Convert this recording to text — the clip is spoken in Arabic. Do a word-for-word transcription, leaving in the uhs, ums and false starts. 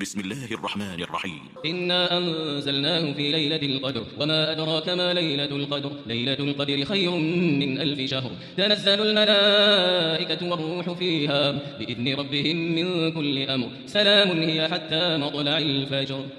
بسم الله الرحمن الرحيم. إنا أنزلناه في ليلة القدر وما أدراك ما ليلة القدر ليلة القدر خير من ألف شهر تنزل الملائكة والروح فيها بإذن ربهم من كل أمر سلام هي حتى مطلع الفجر.